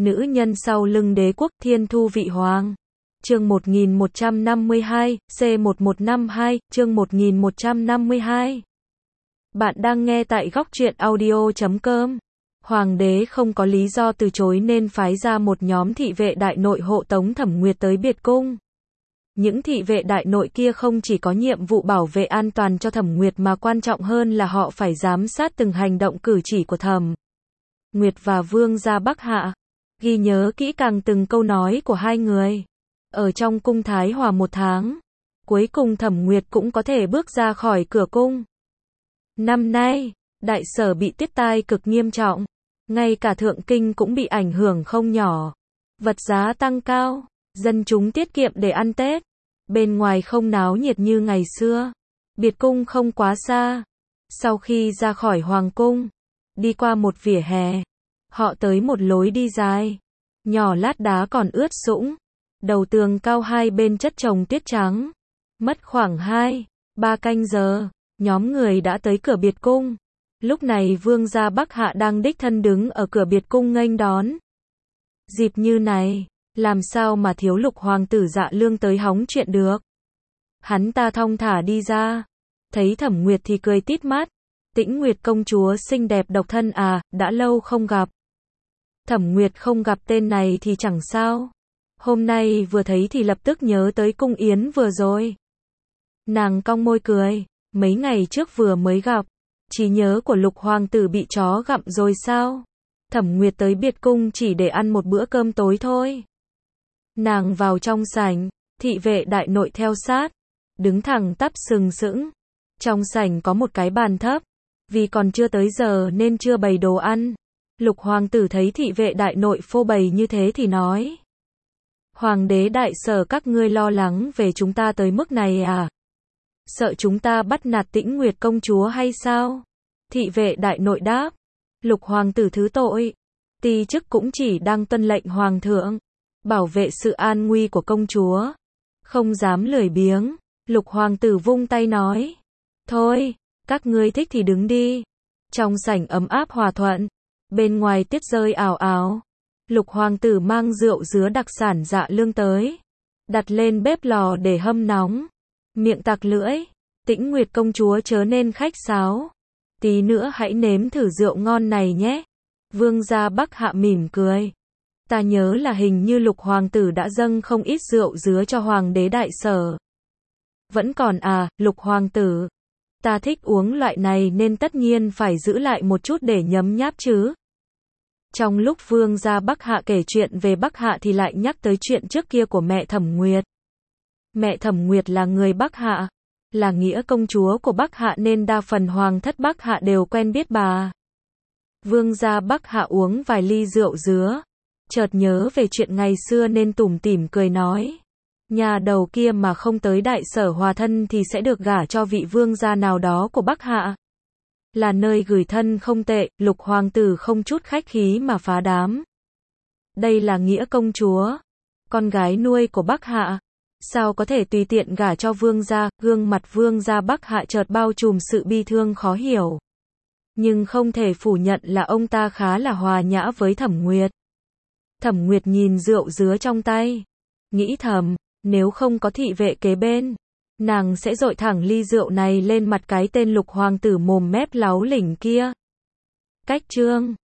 Nữ nhân sau lưng đế quốc Thiên Thu Vị Hoàng. Chương 1152, C1152, chương 1152. Bạn đang nghe tại góc truyện audio.com. Hoàng đế không có lý do từ chối nên phái ra một nhóm thị vệ đại nội hộ tống Thẩm Nguyệt tới Biệt Cung. Những thị vệ đại nội kia không chỉ có nhiệm vụ bảo vệ an toàn cho Thẩm Nguyệt mà quan trọng hơn là họ phải giám sát từng hành động cử chỉ của Thẩm Nguyệt và Vương gia Bắc Hạ, ghi nhớ kỹ càng từng câu nói của hai người. Ở trong cung Thái Hòa 1 tháng, cuối cùng Thẩm Nguyệt cũng có thể bước ra khỏi cửa cung. Năm nay, đại sở bị tiết tai cực nghiêm trọng, ngay cả thượng kinh cũng bị ảnh hưởng không nhỏ. Vật giá tăng cao, dân chúng tiết kiệm để ăn Tết. Bên ngoài không náo nhiệt như ngày xưa. Biệt cung không quá xa. Sau khi ra khỏi hoàng cung, đi qua một vỉa hè, họ tới một lối đi dài, nhỏ lát đá còn ướt sũng. Đầu tường cao hai bên chất chồng tuyết trắng. Mất khoảng 2-3 canh giờ, nhóm người đã tới cửa Biệt cung. Lúc này Vương gia Bắc Hạ đang đích thân đứng ở cửa Biệt cung nghênh đón. Dịp như này, làm sao mà thiếu Lục hoàng tử Dạ Lương tới hóng chuyện được. Hắn ta thong thả đi ra, thấy Thẩm Nguyệt thì cười tít mắt. Tĩnh Nguyệt công chúa xinh đẹp độc thân à, đã lâu không gặp. Thẩm Nguyệt không gặp tên này thì chẳng sao. Hôm nay vừa thấy thì lập tức nhớ tới cung yến vừa rồi. Nàng cong môi cười, mấy ngày trước vừa mới gặp. Trí nhớ của Lục hoàng tử bị chó gặm rồi sao? Thẩm Nguyệt tới Biệt cung chỉ để ăn một bữa cơm tối thôi. Nàng vào trong sảnh, thị vệ đại nội theo sát, đứng thẳng tắp sừng sững. Trong sảnh có một cái bàn thấp, vì còn chưa tới giờ nên chưa bày đồ ăn. Lục hoàng tử thấy thị vệ đại nội phô bày như thế thì nói: Hoàng đế đại sở các ngươi lo lắng về chúng ta tới mức này à? Sợ chúng ta bắt nạt Tĩnh Nguyệt công chúa hay sao? Thị vệ đại nội đáp: Lục hoàng tử thứ tội, ti chức cũng chỉ đang tuân lệnh hoàng thượng, bảo vệ sự an nguy của công chúa, không dám lười biếng. Lục hoàng tử vung tay nói: Thôi, các ngươi thích thì đứng đi. Trong sảnh ấm áp hòa thuận, bên ngoài tuyết rơi ào ào. Lục hoàng tử mang rượu dứa đặc sản Dạ Lương tới, đặt lên bếp lò để hâm nóng. Miệng tặc lưỡi: Tĩnh Nguyệt công chúa chớ nên khách sáo, tí nữa hãy nếm thử rượu ngon này nhé. Vương gia Bắc Hạ mỉm cười: Ta nhớ là hình như Lục hoàng tử đã dâng không ít rượu dứa cho hoàng đế đại sở. Vẫn còn à, Lục hoàng tử? Ta thích uống loại này nên tất nhiên phải giữ lại một chút để nhấm nháp chứ. Trong lúc Vương gia Bắc Hạ kể chuyện về Bắc Hạ thì lại nhắc tới chuyện trước kia của mẹ Thẩm Nguyệt. Mẹ Thẩm Nguyệt là người Bắc Hạ, là nghĩa công chúa của Bắc Hạ nên đa phần hoàng thất Bắc Hạ đều quen biết bà. Vương gia Bắc Hạ uống vài ly rượu dứa, chợt nhớ về chuyện ngày xưa nên tủm tỉm cười nói: Nhà đầu kia mà không tới đại sở hòa thân thì sẽ được gả cho vị vương gia nào đó của Bắc Hạ. Là nơi gửi thân không tệ. Lục hoàng tử không chút khách khí mà phá đám: Đây là nghĩa công chúa, con gái nuôi của Bắc Hạ, sao có thể tùy tiện gả cho vương gia. Gương mặt vương gia Bắc Hạ chợt bao trùm sự bi thương khó hiểu. Nhưng không thể phủ nhận là ông ta khá là hòa nhã với Thẩm Nguyệt. Thẩm Nguyệt nhìn rượu dứa trong tay, nghĩ thầm, nếu không có thị vệ kế bên, nàng sẽ dội thẳng ly rượu này lên mặt cái tên Lục hoàng tử mồm mép láu lỉnh kia. Cách chương